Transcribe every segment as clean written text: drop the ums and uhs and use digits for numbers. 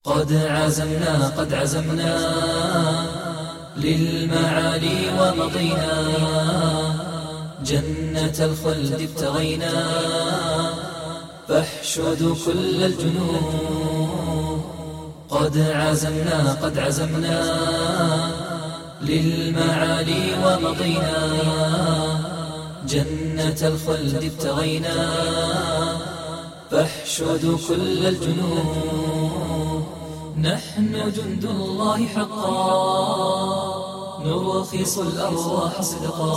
قد عزمنا للمعالي ومضينا، جنة الخلد ابتغينا، فاحشدوا كل الجنود. قد عزمنا للمعالي ومضينا، جنة الخلد ابتغينا، فاحشدوا كل الجنود. نحن جند الله حقا، نرخص الأرواح صدقا،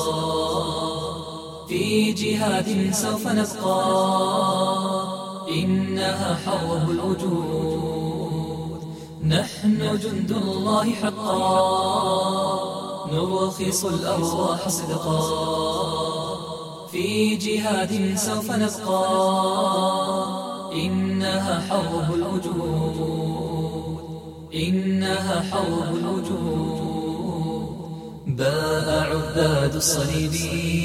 في جهاد سوف نبقى، إنها حرب الوجود. نحن جند الله حقا، نرخص الأرواح صدقا، في جهاد سوف نبقى، إنها حرب الوجود، إنها حرب الوجود. باء عباد الصليب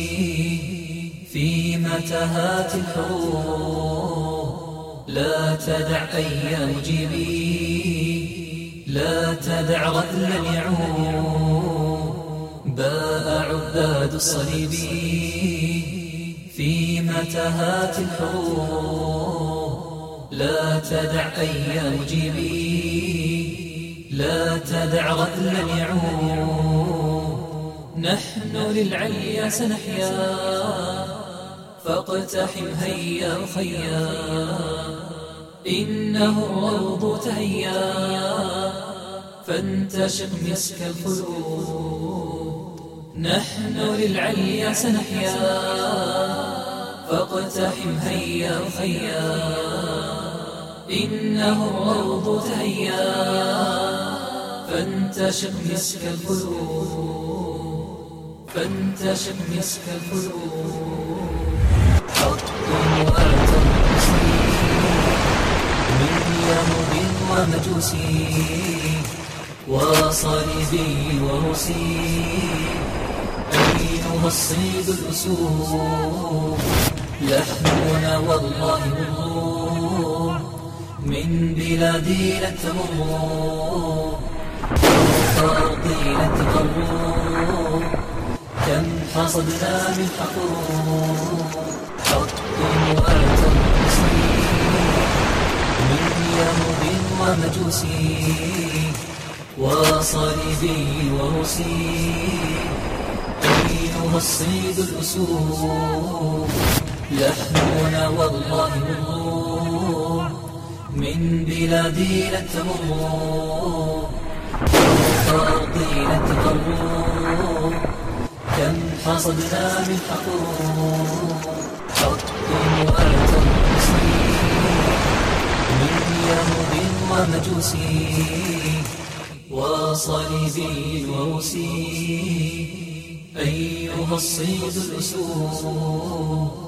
في متاهات الحروب، لا تدع أيام جيبي، لا تدع رذلا يعود. باء عباد الصليب في متاهات الحروب، لا تدع أيام جيبي، لا تدع رذلا يعود. نحن للعليا سنحيا، فاقتحم هيا أخيا، إنه الروض تهيا، فانتشق مسك الخلود. نحن للعليا سنحيا، فاقتحم هيا أخيا، إنه الروض تهيا، فانتشق مسك الخلود، فانتشق مسك الخلود. حق وآتى من يهود ومجوسي، وصليبي وروسي، أيها الصيد الأسود. لحمنا والله مر، من بلادي لن تمر، فوق أرضي لن تقر، كم حصدنا من حقور. حق وآتى من يهود ومجوسي، وصليبي وروسي، أيها الصيد الأسود. لحمنا والله مر، من بلادي لن تمر، فوق أرضي لن تقر، كم حصدنا من حقور. حق وآتى من يهود ومجوسي، وصليبي وروسي، أيها الصيد الأسود.